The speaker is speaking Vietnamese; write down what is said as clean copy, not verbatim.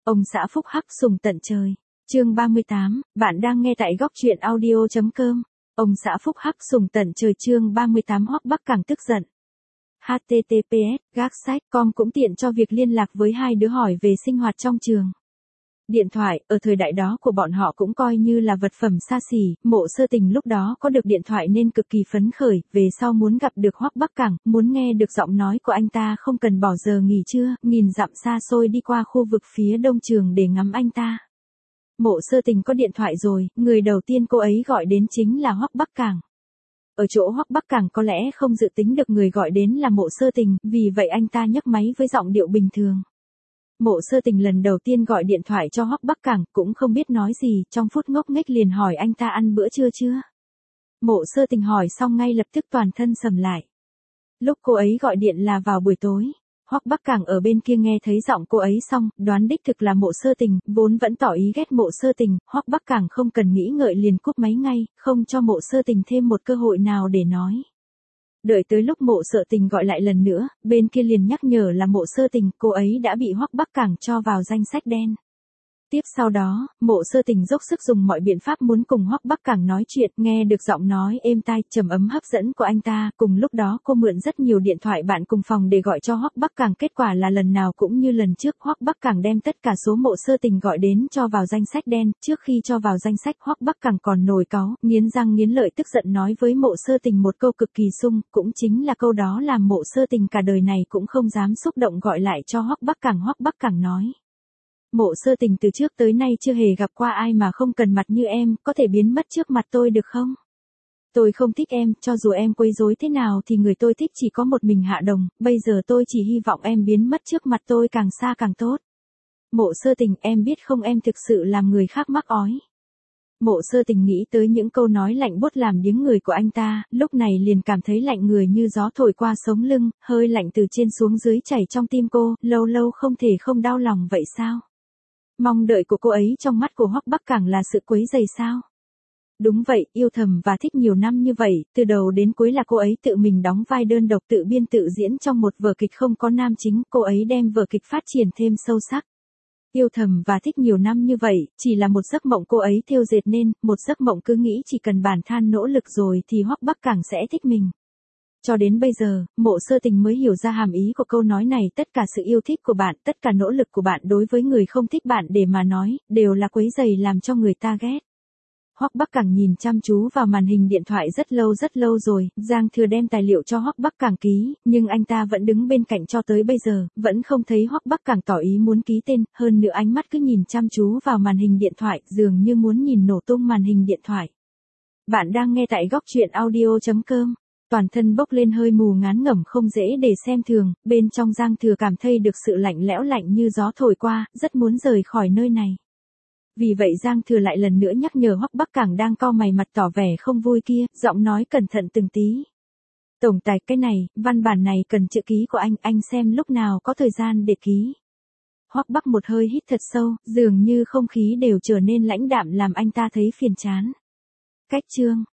Ông xã phúc hắc sùng tận trời. Chương 38, bạn đang nghe tại góc truyện audio.com. Ông xã phúc hắc sùng tận trời chương 38 Hoắc Bắc càng tức giận. https://gác-sách.com cũng tiện cho việc liên lạc với hai đứa hỏi về sinh hoạt trong trường. Điện thoại, ở thời đại đó của bọn họ cũng coi như là vật phẩm xa xỉ, Mộ Sơ Tình lúc đó có được điện thoại nên cực kỳ phấn khởi, về sau muốn gặp được Hoắc Bắc Cảng, muốn nghe được giọng nói của anh ta không cần bỏ giờ nghỉ trưa, nghìn dặm xa xôi đi qua khu vực phía đông trường để ngắm anh ta. Mộ Sơ Tình có điện thoại rồi, người đầu tiên cô ấy gọi đến chính là Hoắc Bắc Cảng. Ở chỗ Hoắc Bắc Cảng có lẽ không dự tính được người gọi đến là Mộ Sơ Tình, vì vậy anh ta nhấc máy với giọng điệu bình thường. Mộ Sơ Tình lần đầu tiên gọi điện thoại cho Hoắc Bắc Cảng, cũng không biết nói gì, trong phút ngốc nghếch liền hỏi anh ta ăn bữa trưa chưa. Mộ Sơ Tình hỏi xong ngay lập tức toàn thân sầm lại. Lúc cô ấy gọi điện là vào buổi tối. Hoắc Bắc Cảng ở bên kia nghe thấy giọng cô ấy xong, đoán đích thực là Mộ Sơ Tình, vốn vẫn tỏ ý ghét Mộ Sơ Tình, Hoắc Bắc Cảng không cần nghĩ ngợi liền cúp máy ngay, không cho Mộ Sơ Tình thêm một cơ hội nào để nói. Đợi tới lúc Mộ Sơ Tình gọi lại lần nữa, bên kia liền nhắc nhở là Mộ Sơ Tình, cô ấy đã bị Hoắc Bắc Cảng cho vào danh sách đen. Tiếp sau đó, Mộ Sơ Tình dốc sức dùng mọi biện pháp muốn cùng Hoắc Bắc Cảng nói chuyện, nghe được giọng nói êm tai, trầm ấm hấp dẫn của anh ta, cùng lúc đó cô mượn rất nhiều điện thoại bạn cùng phòng để gọi cho Hoắc Bắc Cảng, kết quả là lần nào cũng như lần trước, Hoắc Bắc Cảng đem tất cả số Mộ Sơ Tình gọi đến cho vào danh sách đen, trước khi cho vào danh sách Hoắc Bắc Cảng còn nổi cáu, nghiến răng nghiến lợi tức giận nói với Mộ Sơ Tình một câu cực kỳ sung, cũng chính là câu đó làm Mộ Sơ Tình cả đời này cũng không dám xúc động gọi lại cho Hoắc Bắc Cảng nói. Mộ Sơ Tình từ trước tới nay chưa hề gặp qua ai mà không cần mặt như em, có thể biến mất trước mặt tôi được không? Tôi không thích em, cho dù em quấy rối thế nào thì người tôi thích chỉ có một mình Hạ Đồng, bây giờ tôi chỉ hy vọng em biến mất trước mặt tôi càng xa càng tốt. Mộ Sơ Tình, em biết không, em thực sự làm người khác mắc ói. Mộ Sơ Tình nghĩ tới những câu nói lạnh buốt làm điếng người của anh ta, lúc này liền cảm thấy lạnh người như gió thổi qua sống lưng, hơi lạnh từ trên xuống dưới chảy trong tim cô, lâu lâu không thể không đau lòng vậy sao? Mong đợi của cô ấy trong mắt của Hoắc Bắc Cảng là sự quấy rầy sao? Đúng vậy, yêu thầm và thích nhiều năm như vậy, từ đầu đến cuối là cô ấy tự mình đóng vai đơn độc tự biên tự diễn trong một vở kịch không có nam chính, cô ấy đem vở kịch phát triển thêm sâu sắc. Yêu thầm và thích nhiều năm như vậy, chỉ là một giấc mộng cô ấy thêu dệt nên, một giấc mộng cứ nghĩ chỉ cần bản thân nỗ lực rồi thì Hoắc Bắc Cảng sẽ thích mình. Cho đến bây giờ, Mộ Sơ Tình mới hiểu ra hàm ý của câu nói này, tất cả sự yêu thích của bạn, tất cả nỗ lực của bạn đối với người không thích bạn để mà nói, đều là quấy rầy làm cho người ta ghét. Hoắc Bắc Cảng nhìn chăm chú vào màn hình điện thoại rất lâu rồi, Giang Thừa đem tài liệu cho Hoắc Bắc Cảng ký, nhưng anh ta vẫn đứng bên cạnh cho tới bây giờ, vẫn không thấy Hoắc Bắc Cảng tỏ ý muốn ký tên, hơn nữa ánh mắt cứ nhìn chăm chú vào màn hình điện thoại, dường như muốn nhìn nổ tung màn hình điện thoại. Bạn đang nghe tại góc truyện audio.com. Toàn thân bốc lên hơi mù ngán ngẩm không dễ để xem thường, bên trong Giang Thừa cảm thấy được sự lạnh lẽo lạnh như gió thổi qua, rất muốn rời khỏi nơi này. Vì vậy Giang Thừa lại lần nữa nhắc nhở Hoắc Bắc Cảng đang cau mày mặt tỏ vẻ không vui kia, giọng nói cẩn thận từng tí. Tổng tài, cái này, văn bản này cần chữ ký của anh xem lúc nào có thời gian để ký. Hoắc Bắc một hơi hít thật sâu, dường như không khí đều trở nên lãnh đạm làm anh ta thấy phiền chán. Cách chương